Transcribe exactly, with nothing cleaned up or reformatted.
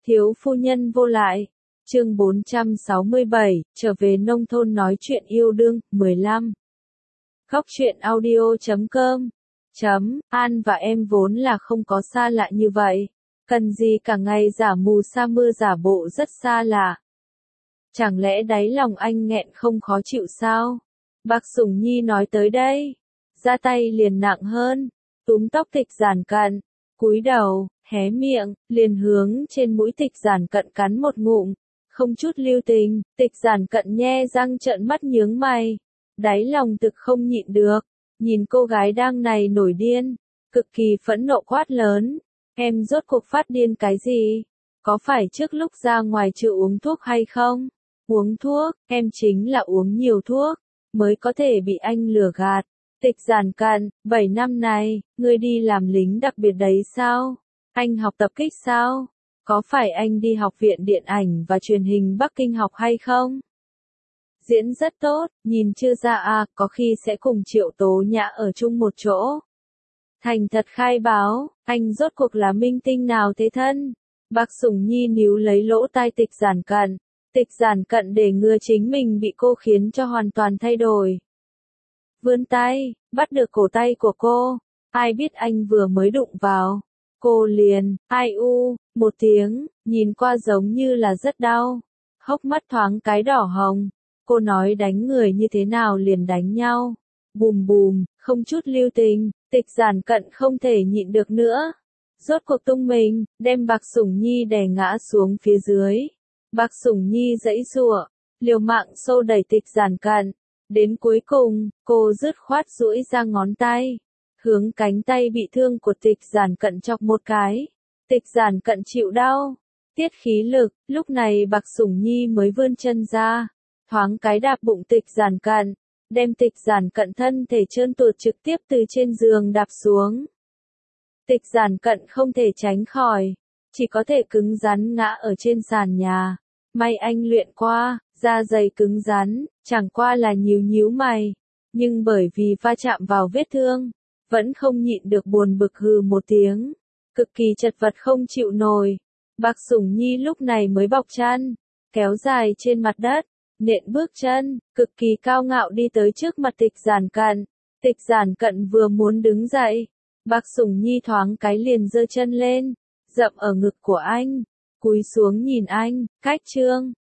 Thiếu phu nhân vô lại. Chương bốn trăm sáu mươi bảy, trở về nông thôn nói chuyện yêu đương, mười lăm. Góc truyện audio chấm com. Chấm, An và em vốn là không có xa lạ như vậy. Cần gì cả ngày giả mù sa mưa giả bộ rất xa lạ. Chẳng lẽ đáy lòng anh nghẹn không khó chịu sao? Bác Sủng Nhi nói tới đây. Ra tay liền nặng hơn. Túm tóc Tịch Giản Cận. Cúi đầu, hé miệng, liền hướng trên mũi Tịch Giản Cận cắn một ngụm. Không chút lưu tình, Tịch Giản Cận nhe răng trợn mắt nhướng mày. Đáy lòng thực không nhịn được. Nhìn cô gái đang này nổi điên. Cực kỳ phẫn nộ quát lớn. Em rốt cuộc phát điên cái gì? Có phải trước lúc ra ngoài chưa uống thuốc hay không? Uống thuốc, em chính là uống nhiều thuốc, mới có thể bị anh lừa gạt. Tịch Giản Cận, bảy năm này, ngươi đi làm lính đặc biệt đấy sao? Anh học tập kích sao? Có phải anh đi học viện điện ảnh và truyền hình Bắc Kinh học hay không? Diễn rất tốt, nhìn chưa ra à, có khi sẽ cùng Triệu Tố Nhã ở chung một chỗ. Thành thật khai báo, anh rốt cuộc là minh tinh nào thế thân? Bác Sủng Nhi níu lấy lỗ tai Tịch Giản Cận. Tịch Giản Cận để ngừa chính mình bị cô khiến cho hoàn toàn thay đổi. Vươn tay, bắt được cổ tay của cô. Ai biết anh vừa mới đụng vào. Cô liền, ai u, một tiếng, nhìn qua giống như là rất đau. Hốc mắt thoáng cái đỏ hồng. Cô nói đánh người như thế nào liền đánh nhau. Bùm bùm, không chút lưu tình, Tịch Giản Cận không thể nhịn được nữa. Rốt cuộc tung mình, đem Bạc Sủng Nhi đè ngã xuống phía dưới. Bạc Sủng Nhi giãy giụa, liều mạng xô đẩy Tịch Giản Cận. Đến cuối cùng, cô dứt khoát duỗi ra ngón tay, hướng cánh tay bị thương của Tịch Giản Cận chọc một cái. Tịch Giản Cận chịu đau, tiết khí lực, lúc này Bạc Sủng Nhi mới vươn chân ra, thoáng cái đạp bụng Tịch Giản Cận, đem Tịch Giản Cận thân thể trơn tuột trực tiếp từ trên giường đạp xuống. Tịch Giản Cận không thể tránh khỏi, chỉ có thể cứng rắn ngã ở trên sàn nhà. May anh luyện qua, da dày cứng rắn, chẳng qua là nhíu nhíu mày. Nhưng bởi vì va chạm vào vết thương, vẫn không nhịn được buồn bực hừ một tiếng. Cực kỳ chật vật không chịu nổi. Bạc Sủng Nhi lúc này mới bọc chăn, kéo dài trên mặt đất, nện bước chân, cực kỳ cao ngạo đi tới trước mặt Tịch Giản Cận. Tịch Giản Cận vừa muốn đứng dậy, Bạc Sủng Nhi thoáng cái liền giơ chân lên, dậm ở ngực của anh. Cúi xuống nhìn anh, cách chương,